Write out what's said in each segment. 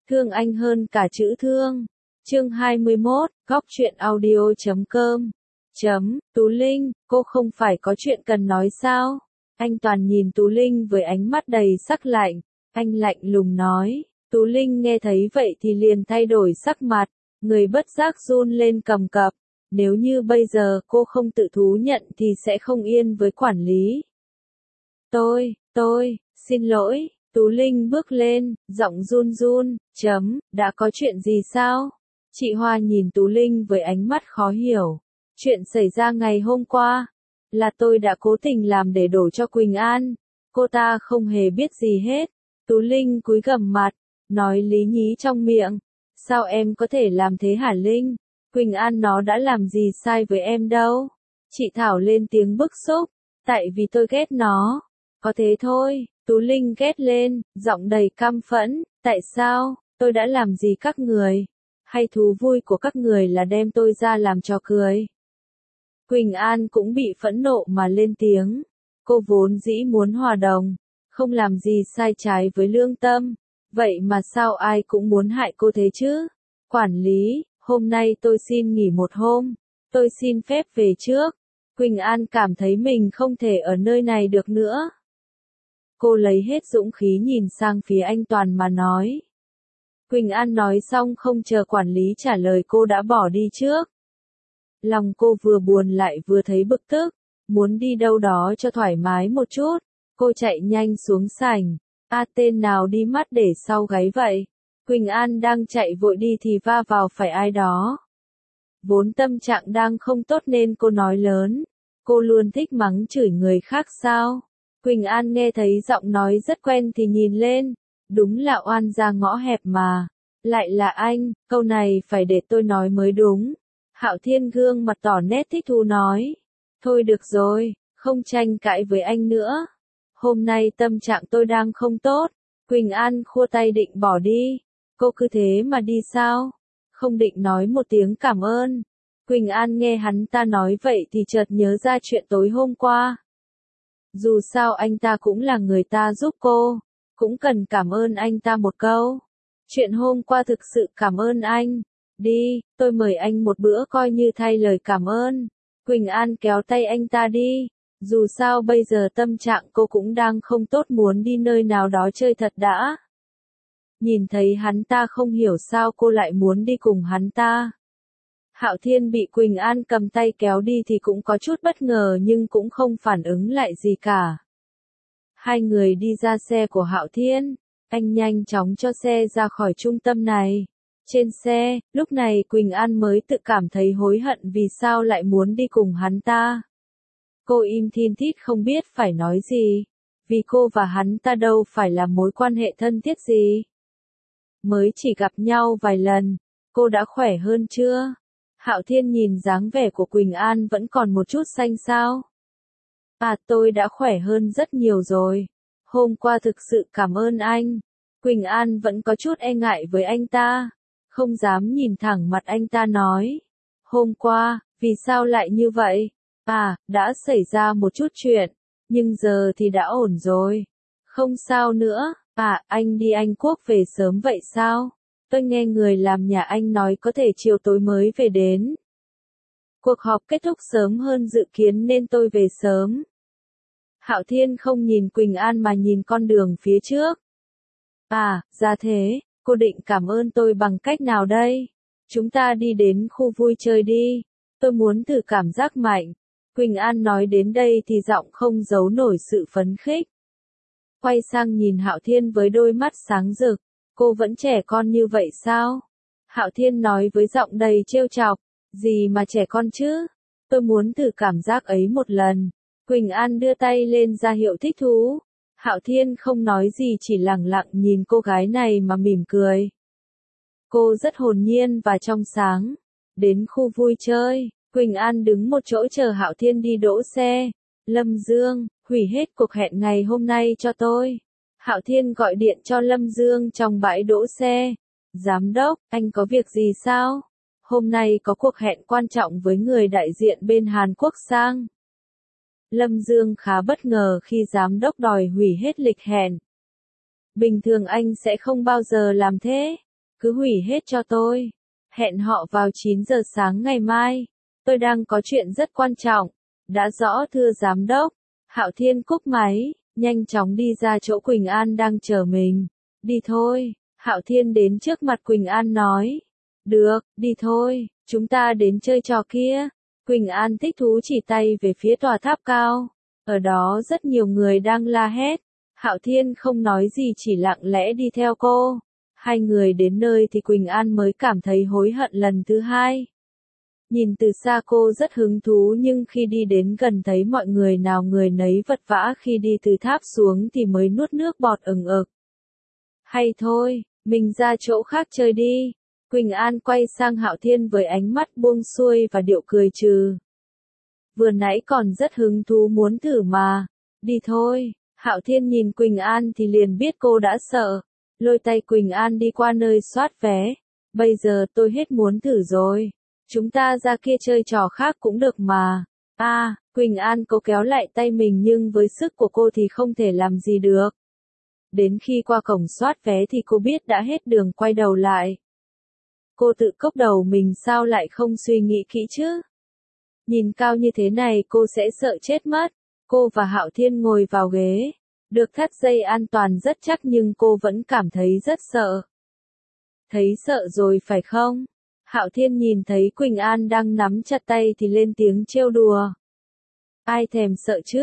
Thương anh hơn cả chữ thương. Chương 21, góc truyện audio.com. Tú Linh, cô không phải có chuyện cần nói sao? Anh Toàn nhìn Tú Linh với ánh mắt đầy sắc lạnh. Anh lạnh lùng nói. Tú Linh nghe thấy vậy thì liền thay đổi sắc mặt, người bất giác run lên cầm cập. Nếu như bây giờ cô không tự thú nhận thì sẽ không yên với quản lý. Tôi, xin lỗi. Tú Linh bước lên, giọng run run, đã có chuyện gì sao? Chị Hoa nhìn Tú Linh với ánh mắt khó hiểu. Chuyện xảy ra ngày hôm qua, là tôi đã cố tình làm để đổ cho Quỳnh An. Cô ta không hề biết gì hết. Tú Linh cúi gằm mặt, nói lý nhí trong miệng. Sao em có thể làm thế hả Linh? Quỳnh An nó đã làm gì sai với em đâu? Chị Thảo lên tiếng bức xúc. Tại vì tôi ghét nó. Có thế thôi. Tú Linh ghét lên, giọng đầy căm phẫn. Tại sao? Tôi đã làm gì các người? Hay thú vui của các người là đem tôi ra làm trò cười? Quỳnh An cũng bị phẫn nộ mà lên tiếng. Cô vốn dĩ muốn hòa đồng, không làm gì sai trái với lương tâm. Vậy mà sao ai cũng muốn hại cô thế chứ? Quản lý, hôm nay tôi xin nghỉ một hôm. Tôi xin phép về trước. Quỳnh An cảm thấy mình không thể ở nơi này được nữa. Cô lấy hết dũng khí nhìn sang phía anh Toàn mà nói. Quỳnh An nói xong không chờ quản lý trả lời cô đã bỏ đi trước. Lòng cô vừa buồn lại vừa thấy bực tức, muốn đi đâu đó cho thoải mái một chút. Cô chạy nhanh xuống sảnh. Tên nào đi mắt để sau gáy vậy? Quỳnh An đang chạy vội đi thì va vào phải ai đó. Vốn tâm trạng đang không tốt nên cô nói lớn. Cô luôn thích mắng chửi người khác sao? Quỳnh An nghe thấy giọng nói rất quen thì nhìn lên. Đúng là oan ra ngõ hẹp mà. Lại là anh, câu này phải để tôi nói mới đúng. Hạo Thiên gương mặt tỏ nét thích thú nói. Thôi được rồi, không tranh cãi với anh nữa. Hôm nay tâm trạng tôi đang không tốt. Quỳnh An khua tay định bỏ đi. Cô cứ thế mà đi sao? Không định nói một tiếng cảm ơn. Quỳnh An nghe hắn ta nói vậy thì chợt nhớ ra chuyện tối hôm qua. Dù sao anh ta cũng là người ta giúp cô, cũng cần cảm ơn anh ta một câu. Chuyện hôm qua thực sự cảm ơn anh. Đi, tôi mời anh một bữa coi như thay lời cảm ơn. Quỳnh An kéo tay anh ta đi. Dù sao bây giờ tâm trạng cô cũng đang không tốt, muốn đi nơi nào đó chơi thật đã. Nhìn thấy hắn ta không hiểu sao cô lại muốn đi cùng hắn ta. Hạo Thiên bị Quỳnh An cầm tay kéo đi thì cũng có chút bất ngờ nhưng cũng không phản ứng lại gì cả. Hai người đi ra xe của Hạo Thiên. Anh nhanh chóng cho xe ra khỏi trung tâm này. Trên xe, lúc này Quỳnh An mới tự cảm thấy hối hận vì sao lại muốn đi cùng hắn ta. Cô im thin thít không biết phải nói gì. Vì cô và hắn ta đâu phải là mối quan hệ thân thiết gì. Mới chỉ gặp nhau vài lần. Cô đã khỏe hơn chưa? Hạo Thiên nhìn dáng vẻ của Quỳnh An vẫn còn một chút xanh xao. Tôi đã khỏe hơn rất nhiều rồi. Hôm qua thực sự cảm ơn anh. Quỳnh An vẫn có chút e ngại với anh ta. Không dám nhìn thẳng mặt anh ta nói. Hôm qua, vì sao lại như vậy? Đã xảy ra một chút chuyện. Nhưng giờ thì đã ổn rồi. Không sao nữa. Anh đi Anh Quốc về sớm vậy sao? Tôi nghe người làm nhà anh nói có thể chiều tối mới về đến. Cuộc họp kết thúc sớm hơn dự kiến nên tôi về sớm. Hạo Thiên không nhìn Quỳnh An mà nhìn con đường phía trước. Ra thế, cô định cảm ơn tôi bằng cách nào đây? Chúng ta đi đến khu vui chơi đi. Tôi muốn thử cảm giác mạnh. Quỳnh An nói đến đây thì giọng không giấu nổi sự phấn khích. Quay sang nhìn Hạo Thiên với đôi mắt sáng rực. Cô vẫn trẻ con như vậy sao? Hạo Thiên nói với giọng đầy trêu chọc. Gì mà trẻ con chứ? Tôi muốn thử cảm giác ấy một lần. Quỳnh An đưa tay lên ra hiệu thích thú. Hạo Thiên không nói gì chỉ lẳng lặng nhìn cô gái này mà mỉm cười. Cô rất hồn nhiên và trong sáng. Đến khu vui chơi, Quỳnh An đứng một chỗ chờ Hạo Thiên đi đỗ xe. Lâm Dương, hủy hết cuộc hẹn ngày hôm nay cho tôi. Hạo Thiên gọi điện cho Lâm Dương trong bãi đỗ xe. Giám đốc, anh có việc gì sao? Hôm nay có cuộc hẹn quan trọng với người đại diện bên Hàn Quốc sang. Lâm Dương khá bất ngờ khi giám đốc đòi hủy hết lịch hẹn. Bình thường anh sẽ không bao giờ làm thế. cứ hủy hết cho tôi. Hẹn họ vào 9 giờ sáng ngày mai. Tôi đang có chuyện rất quan trọng. Đã rõ thưa giám đốc. Hạo Thiên cúp máy, nhanh chóng đi ra chỗ Quỳnh An đang chờ mình. Đi thôi. Hạo Thiên đến trước mặt Quỳnh An nói. Được, đi thôi, chúng ta đến chơi trò kia. Quỳnh An thích thú chỉ tay về phía tòa tháp cao. Ở đó rất nhiều người đang la hét. Hạo Thiên không nói gì chỉ lặng lẽ đi theo cô. Hai người đến nơi thì Quỳnh An mới cảm thấy hối hận lần thứ hai. Nhìn từ xa cô rất hứng thú nhưng khi đi đến gần thấy mọi người nào người nấy vật vã khi đi từ tháp xuống thì mới nuốt nước bọt ừng ực. Hay thôi, mình ra chỗ khác chơi đi. Quỳnh An quay sang Hạo Thiên với ánh mắt buông xuôi và điệu cười trừ. Vừa nãy còn rất hứng thú muốn thử mà. Đi thôi. Hạo Thiên nhìn Quỳnh An thì liền biết cô đã sợ. Lôi tay Quỳnh An đi qua nơi soát vé. Bây giờ tôi hết muốn thử rồi. Chúng ta ra kia chơi trò khác cũng được mà. Quỳnh An cố kéo lại tay mình nhưng với sức của cô thì không thể làm gì được. Đến khi qua cổng soát vé thì cô biết đã hết đường quay đầu lại. Cô tự cốc đầu mình sao lại không suy nghĩ kỹ chứ? Nhìn cao như thế này cô sẽ sợ chết mất. Cô và Hạo Thiên ngồi vào ghế. Được thắt dây an toàn rất chắc nhưng cô vẫn cảm thấy rất sợ. Thấy sợ rồi phải không? Hạo Thiên nhìn thấy Quỳnh An đang nắm chặt tay thì lên tiếng trêu đùa. Ai thèm sợ chứ?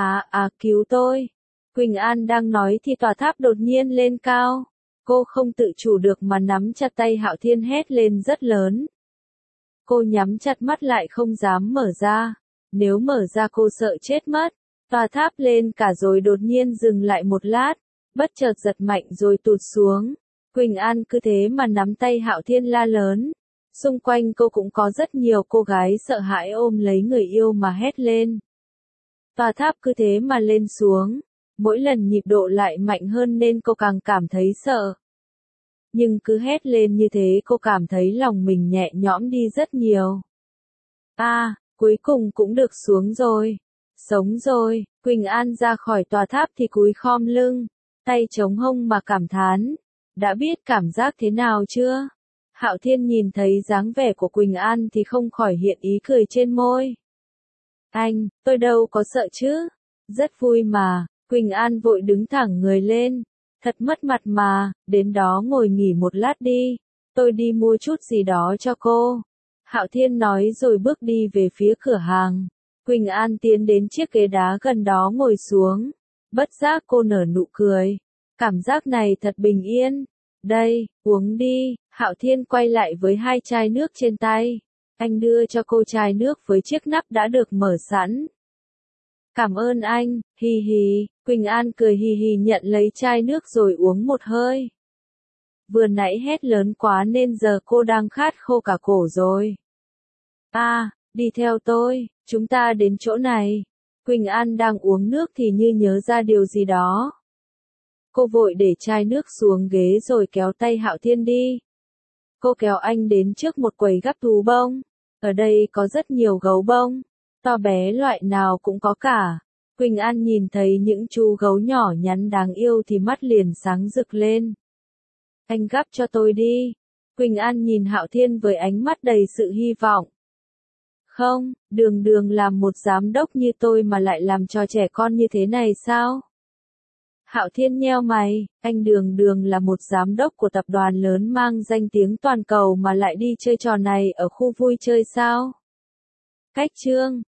Cứu tôi. Quỳnh An đang nói thì tòa tháp đột nhiên lên cao. Cô không tự chủ được mà nắm chặt tay Hạo Thiên hét lên rất lớn. Cô nhắm chặt mắt lại không dám mở ra. Nếu mở ra cô sợ chết mất. Tòa tháp lên cả rồi đột nhiên dừng lại một lát. Bất chợt giật mạnh rồi tụt xuống. Quỳnh An cứ thế mà nắm tay Hạo Thiên la lớn. Xung quanh cô cũng có rất nhiều cô gái sợ hãi ôm lấy người yêu mà hét lên. Tòa tháp cứ thế mà lên xuống. Mỗi lần nhịp độ lại mạnh hơn nên cô càng cảm thấy sợ. Nhưng cứ hét lên như thế cô cảm thấy lòng mình nhẹ nhõm đi rất nhiều. Cuối cùng cũng được xuống rồi. Sống rồi. Quỳnh An ra khỏi tòa tháp thì cúi khom lưng, tay chống hông mà cảm thán. Đã biết cảm giác thế nào chưa? Hạo Thiên nhìn thấy dáng vẻ của Quỳnh An thì không khỏi hiện ý cười trên môi. Tôi đâu có sợ chứ. Rất vui mà. Quỳnh An vội đứng thẳng người lên. Thật mất mặt mà, đến đó ngồi nghỉ một lát đi. Tôi đi mua chút gì đó cho cô. Hạo Thiên nói rồi bước đi về phía cửa hàng. Quỳnh An tiến đến chiếc ghế đá gần đó ngồi xuống. Bất giác cô nở nụ cười. Cảm giác này thật bình yên. Đây, uống đi. Hạo Thiên quay lại với hai chai nước trên tay. Anh đưa cho cô chai nước với chiếc nắp đã được mở sẵn. Cảm ơn anh, hì hì. Quỳnh An cười hì hì nhận lấy chai nước rồi uống một hơi. Vừa nãy hét lớn quá nên giờ cô đang khát khô cả cổ rồi. Đi theo tôi, chúng ta đến chỗ này. Quỳnh An đang uống nước thì như nhớ ra điều gì đó. Cô vội để chai nước xuống ghế rồi kéo tay Hạo Thiên đi. Cô kéo anh đến trước một quầy gắp thú bông. Ở đây có rất nhiều gấu bông. To bé loại nào cũng có cả. Quỳnh An nhìn thấy những chú gấu nhỏ nhắn đáng yêu thì mắt liền sáng rực lên. Anh gắp cho tôi đi. Quỳnh An nhìn Hạo Thiên với ánh mắt đầy sự hy vọng. Không, đường làm một giám đốc như tôi mà lại làm trò trẻ con như thế này sao? Hạo Thiên nheo mày, anh đường là một giám đốc của tập đoàn lớn mang danh tiếng toàn cầu mà lại đi chơi trò này ở khu vui chơi sao? Cách chương